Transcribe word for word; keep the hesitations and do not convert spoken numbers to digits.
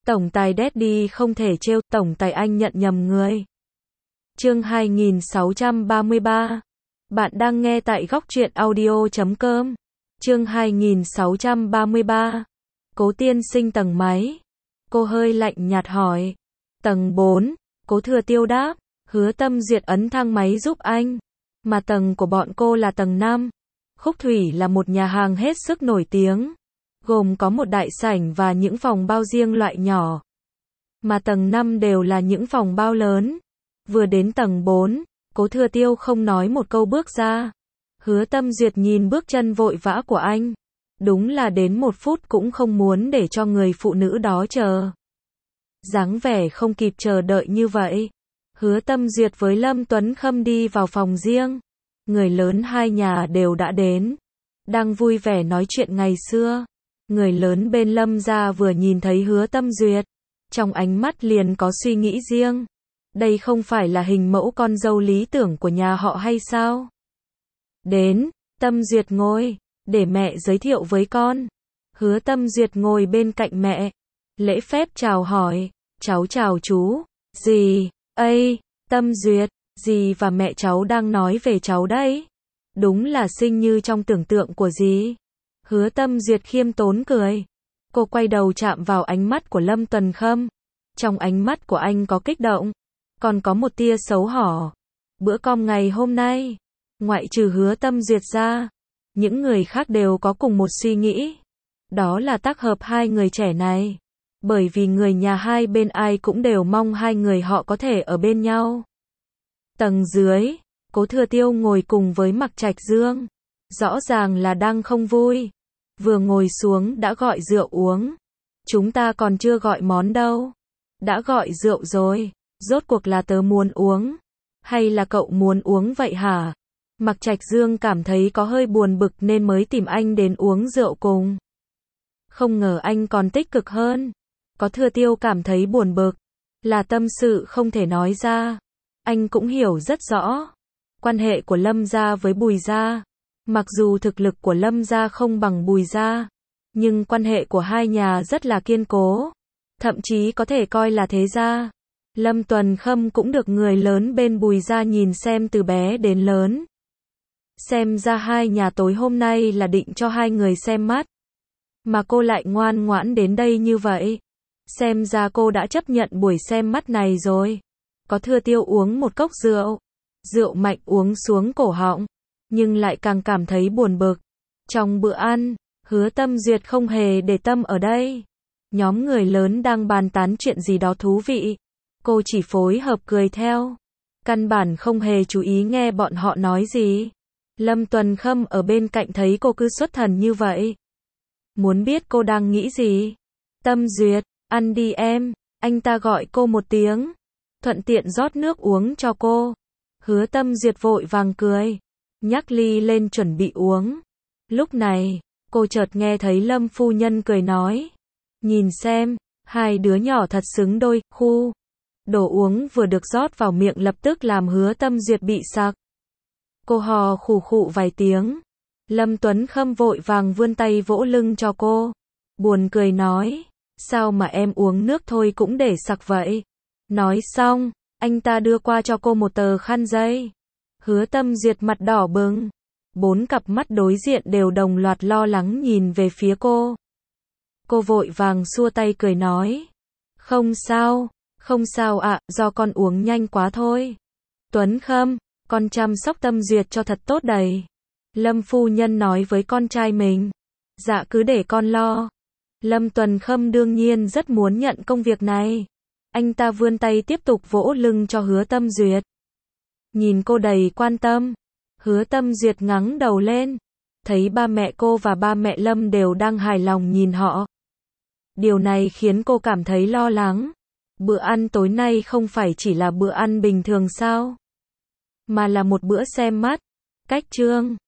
Tổng tài Daddy không thể trêu, tổng tài anh nhận nhầm người. Chương hai nghìn sáu trăm ba mươi ba. Bạn đang nghe tại góc truyện audio chấm com. Chương hai nghìn sáu trăm ba mươi ba. Cố tiên sinh tầng mấy? Cô hơi lạnh nhạt hỏi. Tầng bốn, Cố Thừa Tiêu đáp. Hứa Tâm Duyệt ấn thang máy giúp anh. Mà tầng của bọn cô là tầng năm. Khúc Thủy là một nhà hàng hết sức nổi tiếng, gồm có một đại sảnh và những phòng bao riêng loại nhỏ. Mà tầng năm đều là những phòng bao lớn. Vừa đến tầng bốn, Cố Thừa Tiêu không nói một câu bước ra. Hứa Tâm Duyệt nhìn bước chân vội vã của anh. Đúng là đến một phút cũng không muốn để cho người phụ nữ đó chờ. Dáng vẻ không kịp chờ đợi như vậy. Hứa Tâm Duyệt với Lâm Tuấn Khâm đi vào phòng riêng. Người lớn hai nhà đều đã đến. Đang vui vẻ nói chuyện ngày xưa. Người lớn bên Lâm gia vừa nhìn thấy Hứa Tâm Duyệt, trong ánh mắt liền có suy nghĩ riêng. Đây không phải là hình mẫu con dâu lý tưởng của nhà họ hay sao? Đến, Tâm Duyệt ngồi, để mẹ giới thiệu với con. Hứa Tâm Duyệt ngồi bên cạnh mẹ, lễ phép chào hỏi, cháu chào chú. Dì, ây, Tâm Duyệt, dì và mẹ cháu đang nói về cháu đấy. Đúng là xinh như trong tưởng tượng của dì. Hứa Tâm Duyệt khiêm tốn cười. Cô quay đầu chạm vào ánh mắt của Lâm Tuấn Khâm. Trong ánh mắt của anh có kích động, còn có một tia xấu hổ. Bữa cơm ngày hôm nay, ngoại trừ Hứa Tâm Duyệt ra, những người khác đều có cùng một suy nghĩ. Đó là tác hợp hai người trẻ này. Bởi vì người nhà hai bên ai cũng đều mong hai người họ có thể ở bên nhau. Tầng dưới, Cố Thừa Tiêu ngồi cùng với Mạc Trạch Dương. Rõ ràng là đang không vui. Vừa ngồi xuống đã gọi rượu uống. Chúng ta còn chưa gọi món đâu. Đã gọi rượu rồi. Rốt cuộc là tớ muốn uống, hay là cậu muốn uống vậy hả? Mạc Trạch Dương cảm thấy có hơi buồn bực nên mới tìm anh đến uống rượu cùng. Không ngờ anh còn tích cực hơn. Có Thừa Tiêu cảm thấy buồn bực, là tâm sự không thể nói ra. Anh cũng hiểu rất rõ quan hệ của Lâm gia với Bùi gia. Mặc dù thực lực của Lâm gia không bằng Bùi gia, nhưng quan hệ của hai nhà rất là kiên cố, thậm chí có thể coi là thế gia. Lâm Tuấn Khâm cũng được người lớn bên Bùi gia nhìn xem từ bé đến lớn. Xem ra hai nhà tối hôm nay là định cho hai người xem mắt. Mà cô lại ngoan ngoãn đến đây như vậy. Xem ra cô đã chấp nhận buổi xem mắt này rồi. Có Thừa Tiêu uống một cốc rượu. Rượu mạnh uống xuống cổ họng, nhưng lại càng cảm thấy buồn bực. Trong bữa ăn, Hứa Tâm Duyệt không hề để tâm ở đây. Nhóm người lớn đang bàn tán chuyện gì đó thú vị. Cô chỉ phối hợp cười theo. Căn bản không hề chú ý nghe bọn họ nói gì. Lâm Tuấn Khâm ở bên cạnh thấy cô cứ xuất thần như vậy. Muốn biết cô đang nghĩ gì. Tâm Duyệt, ăn đi em. Anh ta gọi cô một tiếng, thuận tiện rót nước uống cho cô. Hứa Tâm Duyệt vội vàng cười, nhắc ly lên chuẩn bị uống. Lúc này, cô chợt nghe thấy Lâm phu nhân cười nói. Nhìn xem, hai đứa nhỏ thật xứng đôi, khu. Đồ uống vừa được rót vào miệng lập tức làm Hứa Tâm Duyệt bị sặc. Cô hò khủ khụ vài tiếng. Lâm Tuấn Khâm vội vàng vươn tay vỗ lưng cho cô. Buồn cười nói, sao mà em uống nước thôi cũng để sặc vậy. Nói xong, anh ta đưa qua cho cô một tờ khăn giấy. Hứa Tâm Duyệt mặt đỏ bừng. Bốn cặp mắt đối diện đều đồng loạt lo lắng nhìn về phía cô. Cô vội vàng xua tay cười nói. Không sao, không sao ạ, do con uống nhanh quá thôi. Tuấn Khâm, con chăm sóc Tâm Duyệt cho thật tốt đầy. Lâm phu nhân nói với con trai mình. Dạ cứ để con lo. Lâm Tuấn Khâm đương nhiên rất muốn nhận công việc này. Anh ta vươn tay tiếp tục vỗ lưng cho Hứa Tâm Duyệt. Nhìn cô đầy quan tâm. Hứa Tâm Duyệt ngẩng đầu lên. Thấy ba mẹ cô và ba mẹ Lâm đều đang hài lòng nhìn họ. Điều này khiến cô cảm thấy lo lắng. Bữa ăn tối nay không phải chỉ là bữa ăn bình thường sao? Mà là một bữa xem mắt. Cách chương